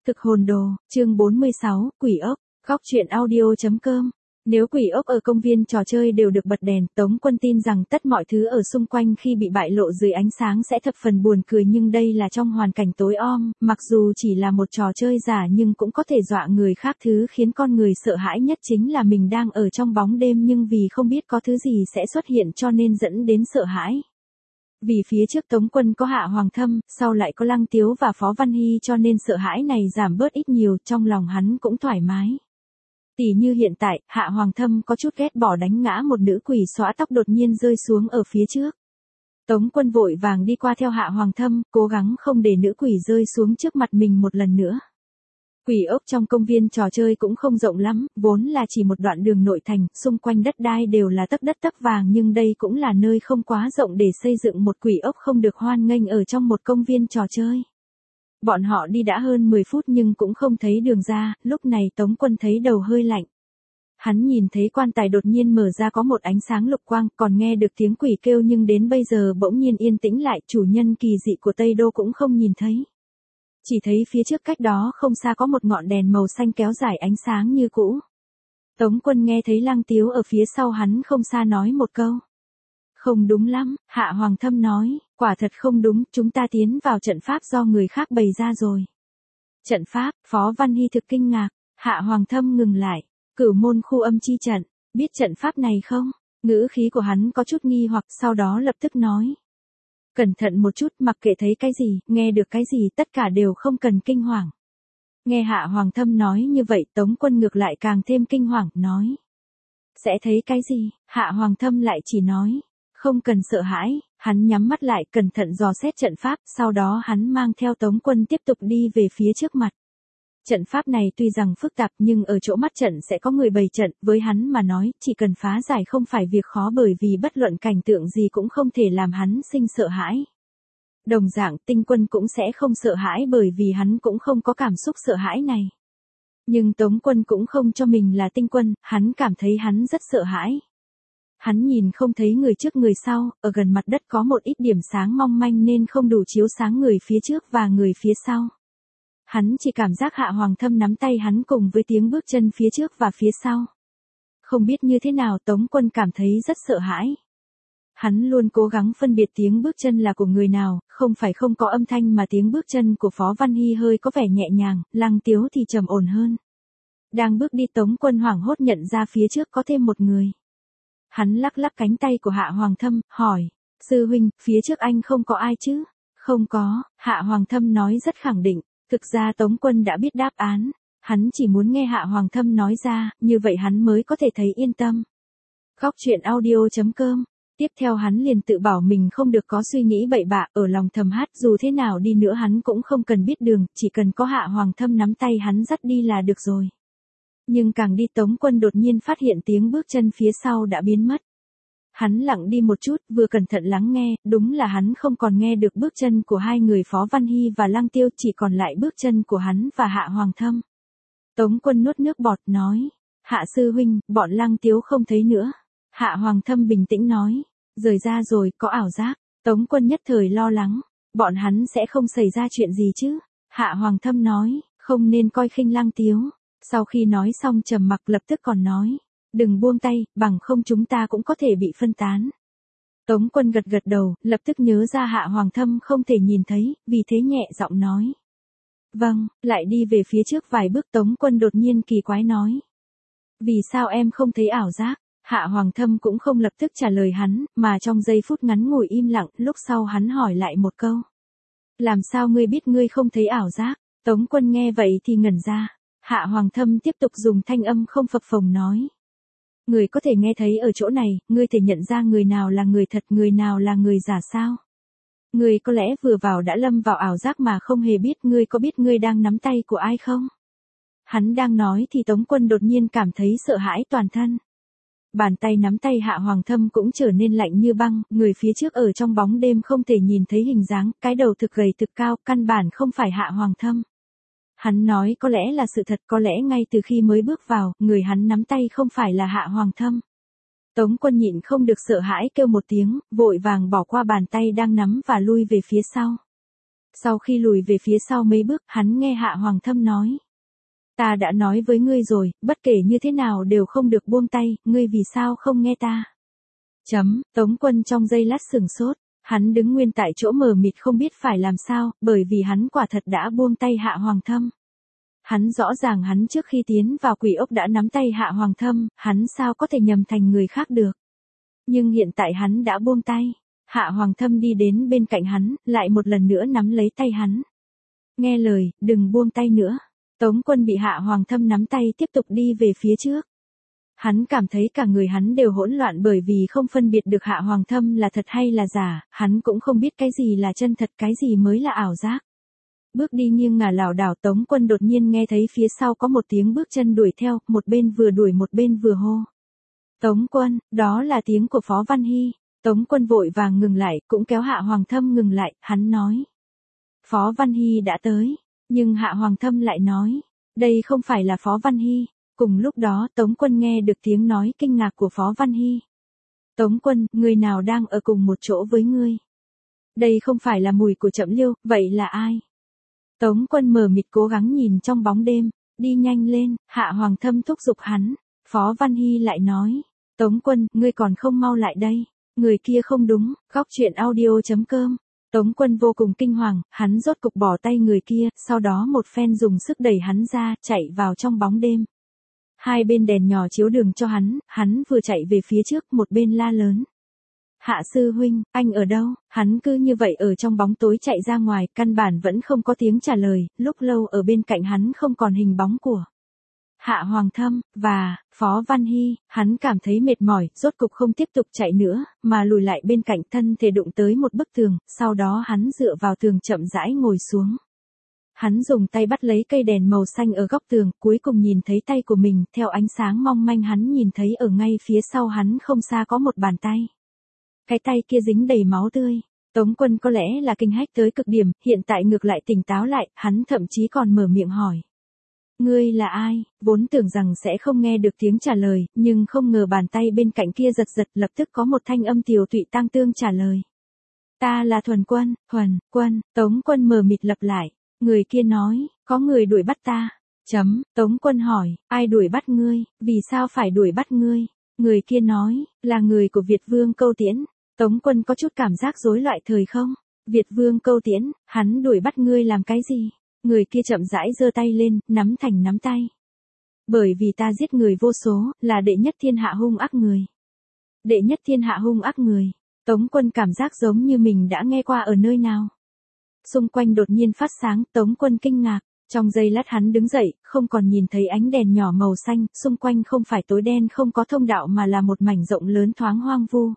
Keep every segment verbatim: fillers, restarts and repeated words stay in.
Thực hồn đồ, chương bốn mươi sáu, quỷ ốc, góc truyện audio chấm com. Nếu quỷ ốc ở công viên trò chơi đều được bật đèn, Tống Quân tin rằng tất mọi thứ ở xung quanh khi bị bại lộ dưới ánh sáng sẽ thập phần buồn cười, nhưng đây là trong hoàn cảnh tối om, mặc dù chỉ là một trò chơi giả nhưng cũng có thể dọa người khác. Thứ khiến con người sợ hãi nhất chính là mình đang ở trong bóng đêm nhưng vì không biết có thứ gì sẽ xuất hiện cho nên dẫn đến sợ hãi. Vì phía trước Tống Quân có Hạ Hoàng Thâm, sau lại có Lăng Tiếu và Phó Văn Hy cho nên sợ hãi này giảm bớt ít nhiều, trong lòng hắn cũng thoải mái. Tỉ như hiện tại, Hạ Hoàng Thâm có chút ghét bỏ đánh ngã một nữ quỷ xõa tóc đột nhiên rơi xuống ở phía trước. Tống Quân vội vàng đi qua theo Hạ Hoàng Thâm, cố gắng không để nữ quỷ rơi xuống trước mặt mình một lần nữa. Quỷ ốc trong công viên trò chơi cũng không rộng lắm, vốn là chỉ một đoạn đường nội thành, xung quanh đất đai đều là tấc đất tấc vàng, nhưng đây cũng là nơi không quá rộng để xây dựng một quỷ ốc không được hoan nghênh ở trong một công viên trò chơi. Bọn họ đi đã hơn mười phút nhưng cũng không thấy đường ra, lúc này Tống Quân thấy đầu hơi lạnh. Hắn nhìn thấy quan tài đột nhiên mở ra có một ánh sáng lục quang, còn nghe được tiếng quỷ kêu nhưng đến bây giờ bỗng nhiên yên tĩnh lại, chủ nhân kỳ dị của Tây Đô cũng không nhìn thấy. Chỉ thấy phía trước cách đó không xa có một ngọn đèn màu xanh kéo dài ánh sáng như cũ. Tống Quân nghe thấy Lăng Tiếu ở phía sau hắn không xa nói một câu. Không đúng lắm, Hạ Hoàng Thâm nói, quả thật không đúng, chúng ta tiến vào trận pháp do người khác bày ra rồi. Trận pháp, Phó Văn Hy thực kinh ngạc, Hạ Hoàng Thâm ngừng lại, Cửu Môn khu âm chi trận, biết trận pháp này không? Ngữ khí của hắn có chút nghi hoặc, sau đó lập tức nói. Cẩn thận một chút, mặc kệ thấy cái gì, nghe được cái gì, tất cả đều không cần kinh hoàng. Nghe Hạ Hoàng Thâm nói như vậy, Tống Quân ngược lại càng thêm kinh hoàng, nói. Sẽ thấy cái gì? Hạ Hoàng Thâm lại chỉ nói. Không cần sợ hãi, hắn nhắm mắt lại cẩn thận dò xét trận pháp, sau đó hắn mang theo Tống Quân tiếp tục đi về phía trước mặt. Trận pháp này tuy rằng phức tạp nhưng ở chỗ mắt trận sẽ có người bày trận, với hắn mà nói, chỉ cần phá giải không phải việc khó, bởi vì bất luận cảnh tượng gì cũng không thể làm hắn sinh sợ hãi. Đồng dạng, Tinh Quân cũng sẽ không sợ hãi bởi vì hắn cũng không có cảm xúc sợ hãi này. Nhưng Tống Quân cũng không cho mình là Tinh Quân, hắn cảm thấy hắn rất sợ hãi. Hắn nhìn không thấy người trước người sau, ở gần mặt đất có một ít điểm sáng mong manh nên không đủ chiếu sáng người phía trước và người phía sau. Hắn chỉ cảm giác Hạ Hoàng Thâm nắm tay hắn cùng với tiếng bước chân phía trước và phía sau. Không biết như thế nào Tống Quân cảm thấy rất sợ hãi. Hắn luôn cố gắng phân biệt tiếng bước chân là của người nào, không phải không có âm thanh mà tiếng bước chân của Phó Văn Hy hơi có vẻ nhẹ nhàng, Lăng Tiếu thì trầm ổn hơn. Đang bước đi Tống Quân hoảng hốt nhận ra phía trước có thêm một người. Hắn lắc lắc cánh tay của Hạ Hoàng Thâm, hỏi, sư huynh, phía trước anh không có ai chứ? Không có, Hạ Hoàng Thâm nói rất khẳng định, thực ra Tống Quân đã biết đáp án, hắn chỉ muốn nghe Hạ Hoàng Thâm nói ra, như vậy hắn mới có thể thấy yên tâm. Góc truyện audio chấm com. Tiếp theo hắn liền tự bảo mình không được có suy nghĩ bậy bạ, ở lòng thầm hát dù thế nào đi nữa hắn cũng không cần biết đường, chỉ cần có Hạ Hoàng Thâm nắm tay hắn dắt đi là được rồi. Nhưng càng đi Tống Quân đột nhiên phát hiện tiếng bước chân phía sau đã biến mất. Hắn lặng đi một chút, vừa cẩn thận lắng nghe, đúng là hắn không còn nghe được bước chân của hai người Phó Văn Hy và Lăng Tiêu, chỉ còn lại bước chân của hắn và Hạ Hoàng Thâm. Tống Quân nuốt nước bọt nói, Hạ sư huynh, bọn Lăng Tiếu không thấy nữa. Hạ Hoàng Thâm bình tĩnh nói, rời ra rồi, có ảo giác. Tống Quân nhất thời lo lắng, bọn hắn sẽ không xảy ra chuyện gì chứ? Hạ Hoàng Thâm nói, không nên coi khinh Lăng Tiếu. Sau khi nói xong trầm mặc lập tức còn nói, đừng buông tay, bằng không chúng ta cũng có thể bị phân tán. Tống Quân gật gật đầu, lập tức nhớ ra Hạ Hoàng Thâm không thể nhìn thấy, vì thế nhẹ giọng nói. Vâng, lại đi về phía trước vài bước. Tống Quân đột nhiên kỳ quái nói. Vì sao em không thấy ảo giác? Hạ Hoàng Thâm cũng không lập tức trả lời hắn, mà trong giây phút ngắn ngủi im lặng, lúc sau hắn hỏi lại một câu. Làm sao ngươi biết ngươi không thấy ảo giác? Tống Quân nghe vậy thì ngẩn ra. Hạ Hoàng Thâm tiếp tục dùng thanh âm không phập phồng nói. Người có thể nghe thấy ở chỗ này, ngươi thể nhận ra người nào là người thật, người nào là người giả sao? Ngươi có lẽ vừa vào đã lâm vào ảo giác mà không hề biết, ngươi có biết ngươi đang nắm tay của ai không? Hắn đang nói thì Tống Quân đột nhiên cảm thấy sợ hãi toàn thân. Bàn tay nắm tay Hạ Hoàng Thâm cũng trở nên lạnh như băng, người phía trước ở trong bóng đêm không thể nhìn thấy hình dáng, cái đầu thực gầy thực cao, căn bản không phải Hạ Hoàng Thâm. Hắn nói có lẽ là sự thật, có lẽ ngay từ khi mới bước vào, người hắn nắm tay không phải là Hạ Hoàng Thâm. Tống Quân nhịn không được sợ hãi kêu một tiếng, vội vàng bỏ qua bàn tay đang nắm và lui về phía sau. Sau khi lùi về phía sau mấy bước, hắn nghe Hạ Hoàng Thâm nói. Ta đã nói với ngươi rồi, bất kể như thế nào đều không được buông tay, ngươi vì sao không nghe ta? Chấm, Tống Quân trong giây lát sửng sốt, hắn đứng nguyên tại chỗ mờ mịt không biết phải làm sao, bởi vì hắn quả thật đã buông tay Hạ Hoàng Thâm. Hắn rõ ràng hắn trước khi tiến vào quỷ ốc đã nắm tay Hạ Hoàng Thâm, hắn sao có thể nhầm thành người khác được. Nhưng hiện tại hắn đã buông tay. Hạ Hoàng Thâm đi đến bên cạnh hắn, lại một lần nữa nắm lấy tay hắn. Nghe lời, đừng buông tay nữa. Tống Quân bị Hạ Hoàng Thâm nắm tay tiếp tục đi về phía trước. Hắn cảm thấy cả người hắn đều hỗn loạn bởi vì không phân biệt được Hạ Hoàng Thâm là thật hay là giả, hắn cũng không biết cái gì là chân thật, cái gì mới là ảo giác. Bước đi nghiêng ngả lảo đảo, Tống Quân đột nhiên nghe thấy phía sau có một tiếng bước chân đuổi theo, một bên vừa đuổi một bên vừa hô. Tống Quân, đó là tiếng của Phó Văn Hy. Tống Quân vội vàng ngừng lại, cũng kéo Hạ Hoàng Thâm ngừng lại, hắn nói. Phó Văn Hy đã tới, nhưng Hạ Hoàng Thâm lại nói, đây không phải là Phó Văn Hy. Cùng lúc đó Tống Quân nghe được tiếng nói kinh ngạc của Phó Văn Hy. Tống Quân, người nào đang ở cùng một chỗ với ngươi? Đây không phải là mùi của Trậm Liêu, vậy là ai? Tống Quân mờ mịt cố gắng nhìn trong bóng đêm, đi nhanh lên, Hạ Hoàng Thâm thúc giục hắn. Phó Văn Hy lại nói, Tống Quân, ngươi còn không mau lại đây. Người kia không đúng, góc chuyện audio chấm com. Tống Quân vô cùng kinh hoàng, hắn rốt cục bỏ tay người kia, sau đó một phen dùng sức đẩy hắn ra, chạy vào trong bóng đêm. Hai bên đèn nhỏ chiếu đường cho hắn, hắn vừa chạy về phía trước, một bên la lớn. Hạ sư huynh, anh ở đâu? Hắn cứ như vậy ở trong bóng tối chạy ra ngoài, căn bản vẫn không có tiếng trả lời, lúc lâu ở bên cạnh hắn không còn hình bóng của Hạ Hoàng Thâm, và Phó Văn Hy, hắn cảm thấy mệt mỏi, rốt cục không tiếp tục chạy nữa, mà lùi lại bên cạnh, thân thể đụng tới một bức tường, sau đó hắn dựa vào tường chậm rãi ngồi xuống. Hắn dùng tay bắt lấy cây đèn màu xanh ở góc tường, cuối cùng nhìn thấy tay của mình, theo ánh sáng mong manh hắn nhìn thấy ở ngay phía sau hắn không xa có một bàn tay. Cái tay kia dính đầy máu tươi. Tống Quân có lẽ là kinh hách tới cực điểm, hiện tại ngược lại tỉnh táo lại, hắn thậm chí còn mở miệng hỏi. Ngươi là ai? Vốn tưởng rằng sẽ không nghe được tiếng trả lời, nhưng không ngờ bàn tay bên cạnh kia giật giật, lập tức có một thanh âm tiều tụy tang tương trả lời. Ta là Thuần Quân, Thuần, Quân, Tống Quân mờ mịt lặp lại. Người kia nói, có người đuổi bắt ta. Chấm, Tống Quân hỏi, ai đuổi bắt ngươi, vì sao phải đuổi bắt ngươi? Người kia nói, là người của Việt Vương Câu Tiễn. Tống Quân có chút cảm giác rối loạn thời không? Việt Vương Câu Tiễn, hắn đuổi bắt ngươi làm cái gì? Người kia chậm rãi giơ tay lên, nắm thành nắm tay. Bởi vì ta giết người vô số, là đệ nhất thiên hạ hung ác người. Đệ nhất thiên hạ hung ác người. Tống Quân cảm giác giống như mình đã nghe qua ở nơi nào. Xung quanh đột nhiên phát sáng, Tống Quân kinh ngạc. Trong giây lát hắn đứng dậy, không còn nhìn thấy ánh đèn nhỏ màu xanh, xung quanh không phải tối đen không có thông đạo mà là một mảnh rộng lớn thoáng hoang vu.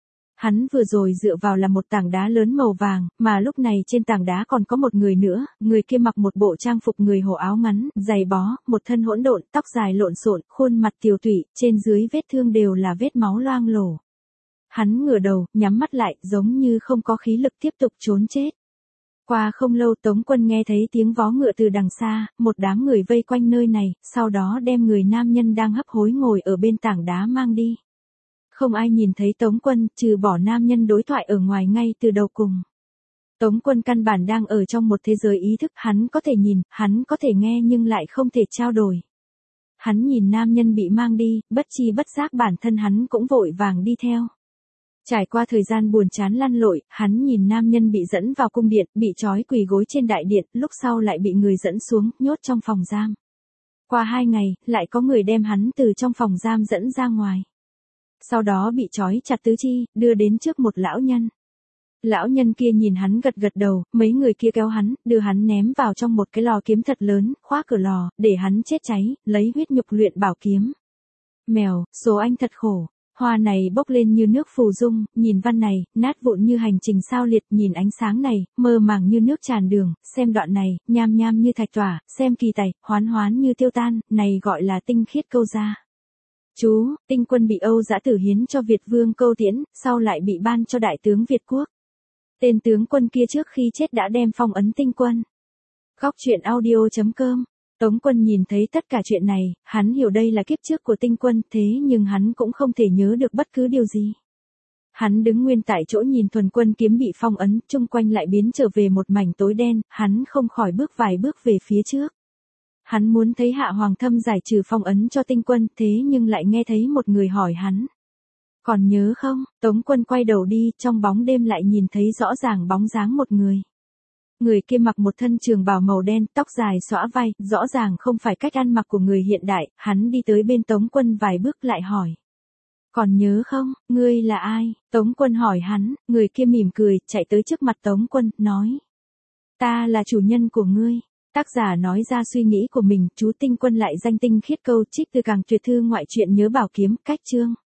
Hắn vừa rồi dựa vào là một tảng đá lớn màu vàng, mà lúc này trên tảng đá còn có một người nữa, người kia mặc một bộ trang phục người hổ áo ngắn, giày bó, một thân hỗn độn, tóc dài lộn xộn, khuôn mặt tiều tụy, trên dưới vết thương đều là vết máu loang lổ. Hắn ngửa đầu, nhắm mắt lại, giống như không có khí lực tiếp tục trốn chết. Qua không lâu Tống Quân nghe thấy tiếng vó ngựa từ đằng xa, một đám người vây quanh nơi này, sau đó đem người nam nhân đang hấp hối ngồi ở bên tảng đá mang đi. Không ai nhìn thấy Tống Quân, trừ bỏ nam nhân đối thoại ở ngoài ngay từ đầu cùng. Tống Quân căn bản đang ở trong một thế giới ý thức, hắn có thể nhìn, hắn có thể nghe nhưng lại không thể trao đổi. Hắn nhìn nam nhân bị mang đi, bất chi bất giác bản thân hắn cũng vội vàng đi theo. Trải qua thời gian buồn chán lăn lội, hắn nhìn nam nhân bị dẫn vào cung điện, bị trói quỳ gối trên đại điện, lúc sau lại bị người dẫn xuống, nhốt trong phòng giam. Qua hai ngày, lại có người đem hắn từ trong phòng giam dẫn ra ngoài. Sau đó bị trói chặt tứ chi, đưa đến trước một lão nhân. Lão nhân kia nhìn hắn gật gật đầu, mấy người kia kéo hắn, đưa hắn ném vào trong một cái lò kiếm thật lớn, khóa cửa lò, để hắn chết cháy, lấy huyết nhục luyện bảo kiếm. Mèo, số anh thật khổ. Hoa này bốc lên như nước phù dung, nhìn văn này, nát vụn như hành trình sao liệt, nhìn ánh sáng này, mơ màng như nước tràn đường, xem đoạn này, nham nham như thạch tỏa, xem kỳ tài, hoán hoán như tiêu tan, này gọi là tinh khiết câu gia. Chú, Tinh Quân bị Âu Dã Tử hiến cho Việt Vương Câu Tiễn, sau lại bị ban cho đại tướng Việt Quốc. Tên tướng quân kia trước khi chết đã đem phong ấn Tinh Quân. Góc chuyện audio chấm com. Tống Quân nhìn thấy tất cả chuyện này, hắn hiểu đây là kiếp trước của Tinh Quân, thế nhưng hắn cũng không thể nhớ được bất cứ điều gì. Hắn đứng nguyên tại chỗ nhìn Thuần Quân kiếm bị phong ấn, chung quanh lại biến trở về một mảnh tối đen, hắn không khỏi bước vài bước về phía trước. Hắn muốn thấy Hạ Hoàng Thâm giải trừ phong ấn cho Tinh Quân, thế nhưng lại nghe thấy một người hỏi hắn. Còn nhớ không? Tống Quân quay đầu đi, trong bóng đêm lại nhìn thấy rõ ràng bóng dáng một người. Người kia mặc một thân trường bào màu đen, tóc dài xõa vai, rõ ràng không phải cách ăn mặc của người hiện đại, hắn đi tới bên Tống Quân vài bước lại hỏi. Còn nhớ không, ngươi là ai? Tống Quân hỏi hắn, người kia mỉm cười, chạy tới trước mặt Tống Quân, nói. Ta là chủ nhân của ngươi. Tác giả nói ra suy nghĩ của mình, chú Tinh Quân lại danh tinh khiết câu trích từ Càng Tuyệt Thư Ngoại truyện Nhớ Bảo Kiếm, cách chương.